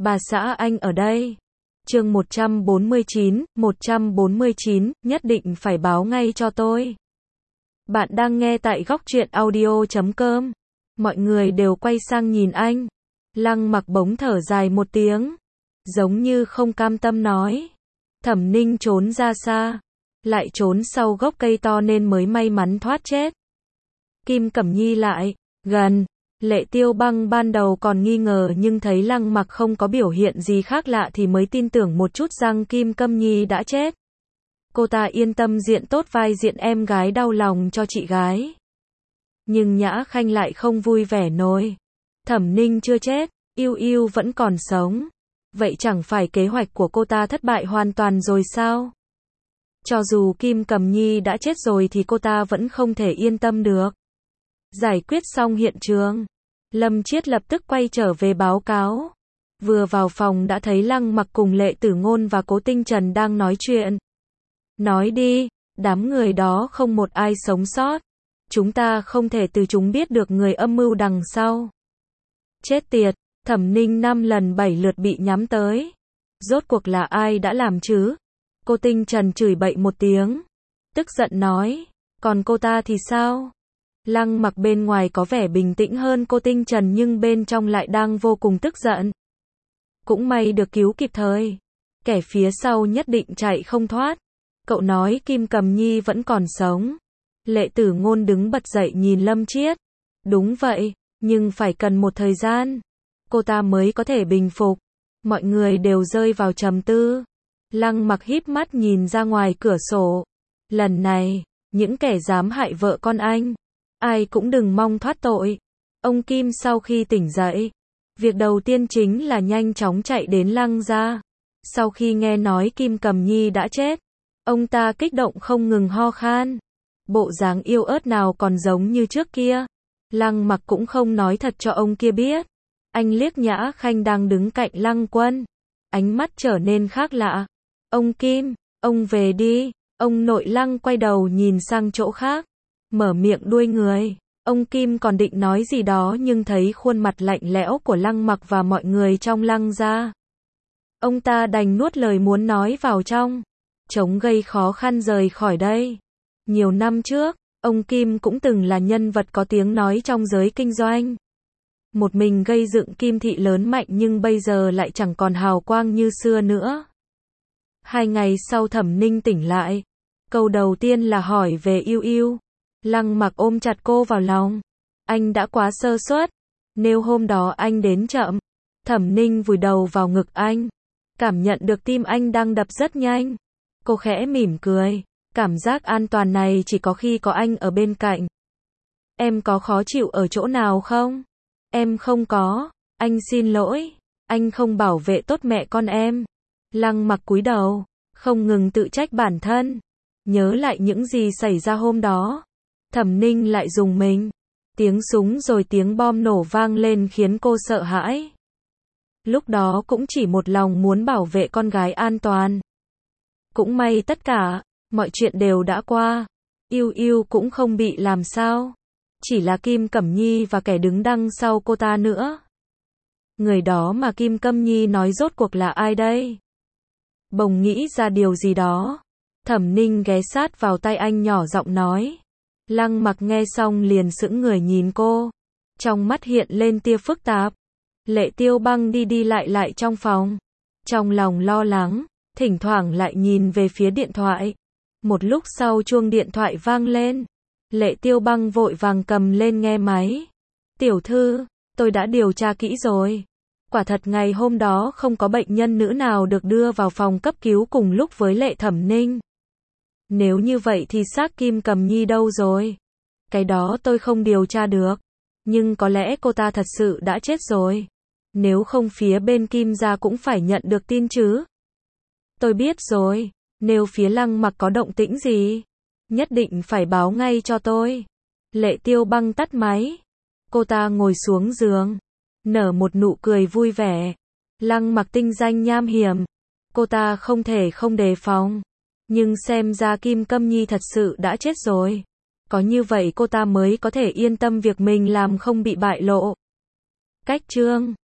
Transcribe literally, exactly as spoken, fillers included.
Bà xã anh ở đây. Chương một trăm bốn mươi chín, một trăm bốn mươi chín, nhất định phải báo ngay cho tôi. Bạn đang nghe tại góc truyện audio chấm com. Mọi người đều quay sang nhìn anh. Lăng Mặc bỗng thở dài một tiếng, giống như không cam tâm nói. Thẩm Ninh trốn ra xa, lại trốn sau gốc cây to nên mới may mắn thoát chết. Kim Cẩm Nhi lại gần. Lệ Tiêu Băng ban đầu còn nghi ngờ nhưng thấy Lăng Mặc không có biểu hiện gì khác lạ thì mới tin tưởng một chút rằng Kim Cẩm Nhi đã chết. Cô ta yên tâm diện tốt vai diện em gái đau lòng cho chị gái. Nhưng Nhã Khanh lại không vui vẻ nổi. Thẩm Ninh chưa chết, Yêu Yêu vẫn còn sống. Vậy chẳng phải kế hoạch của cô ta thất bại hoàn toàn rồi sao? Cho dù Kim Cẩm Nhi đã chết rồi thì cô ta vẫn không thể yên tâm được. Giải quyết xong hiện trường, Lâm Chiết lập tức quay trở về báo cáo. Vừa vào phòng đã thấy Lăng Mặc cùng Lệ Tử Ngôn và Cố Tinh Trần đang nói chuyện. Nói đi, đám người đó không một ai sống sót. Chúng ta không thể từ chúng biết được người âm mưu đằng sau. Chết tiệt, Thẩm Ninh năm lần bảy lượt bị nhắm tới. Rốt cuộc là ai đã làm chứ? Cô Tinh Trần chửi bậy một tiếng, tức giận nói, còn cô ta thì sao? Lăng Mặc bên ngoài có vẻ bình tĩnh hơn cô Tinh Trần nhưng bên trong lại đang vô cùng tức giận. Cũng may được cứu kịp thời. Kẻ phía sau nhất định chạy không thoát. Cậu nói Kim Cẩm Nhi vẫn còn sống. Lệ Tử Ngôn đứng bật dậy nhìn Lâm Chiết. Đúng vậy, nhưng phải cần một thời gian. Cô ta mới có thể bình phục. Mọi người đều rơi vào trầm tư. Lăng Mặc híp mắt nhìn ra ngoài cửa sổ. Lần này, những kẻ dám hại vợ con anh, ai cũng đừng mong thoát tội. Ông Kim sau khi tỉnh dậy, việc đầu tiên chính là nhanh chóng chạy đến Lăng gia. Sau khi nghe nói Kim Cẩm Nhi đã chết, ông ta kích động không ngừng ho khan. Bộ dáng yêu ớt nào còn giống như trước kia. Lăng Mặc cũng không nói thật cho ông kia biết. Anh liếc Nhã Khanh đang đứng cạnh Lăng Quân. Ánh mắt trở nên khác lạ. Ông Kim, ông về đi. Ông nội Lăng quay đầu nhìn sang chỗ khác, mở miệng đuôi người. Ông Kim còn định nói gì đó nhưng thấy khuôn mặt lạnh lẽo của Lăng Mặc và mọi người trong Lăng gia. Ông ta đành nuốt lời muốn nói vào trong, chống gây khó khăn rời khỏi đây. Nhiều năm trước, ông Kim cũng từng là nhân vật có tiếng nói trong giới kinh doanh. Một mình gây dựng Kim thị lớn mạnh nhưng bây giờ lại chẳng còn hào quang như xưa nữa. Hai ngày sau Thẩm Ninh tỉnh lại. Câu đầu tiên là hỏi về Yêu Yêu. Lăng Mặc ôm chặt cô vào lòng. Anh đã quá sơ suất. Nếu hôm đó anh đến chậm. Thẩm Ninh vùi đầu vào ngực anh. Cảm nhận được tim anh đang đập rất nhanh. Cô khẽ mỉm cười. Cảm giác an toàn này chỉ có khi có anh ở bên cạnh. Em có khó chịu ở chỗ nào không? Em không có. Anh xin lỗi. Anh không bảo vệ tốt mẹ con em. Lăng Mặc cúi đầu, không ngừng tự trách bản thân. Nhớ lại những gì xảy ra hôm đó. Thẩm Ninh lại rùng mình. Tiếng súng rồi tiếng bom nổ vang lên khiến cô sợ hãi. Lúc đó cũng chỉ một lòng muốn bảo vệ con gái an toàn. Cũng may tất cả, mọi chuyện đều đã qua. Yêu Yêu cũng không bị làm sao. Chỉ là Kim Cẩm Nhi và kẻ đứng đằng sau cô ta nữa. Người đó mà Kim Cẩm Nhi nói rốt cuộc là ai đây? Bỗng nghĩ ra điều gì đó. Thẩm Ninh ghé sát vào tay anh nhỏ giọng nói. Lăng Mặc nghe xong liền sững người nhìn cô. Trong mắt hiện lên tia phức tạp. Lệ Tiêu Băng đi đi lại lại trong phòng. Trong lòng lo lắng, thỉnh thoảng lại nhìn về phía điện thoại. Một lúc sau chuông điện thoại vang lên. Lệ Tiêu Băng vội vàng cầm lên nghe máy. Tiểu thư, tôi đã điều tra kỹ rồi. Quả thật ngày hôm đó không có bệnh nhân nữ nào được đưa vào phòng cấp cứu cùng lúc với Lệ Thẩm Ninh. Nếu như vậy thì xác Kim Cẩm Nhi đâu rồi? Cái đó tôi không điều tra được. Nhưng có lẽ cô ta thật sự đã chết rồi. Nếu không phía bên Kim gia cũng phải nhận được tin chứ. Tôi biết rồi. Nếu phía Lăng Mặc có động tĩnh gì, nhất định phải báo ngay cho tôi. Lệ Tiêu Băng tắt máy. Cô ta ngồi xuống giường, nở một nụ cười vui vẻ. Lăng Mặc tinh danh nham hiểm. Cô ta không thể không đề phòng. Nhưng xem ra Kim Cẩm Nhi thật sự đã chết rồi. Có như vậy cô ta mới có thể yên tâm việc mình làm không bị bại lộ. Cách chương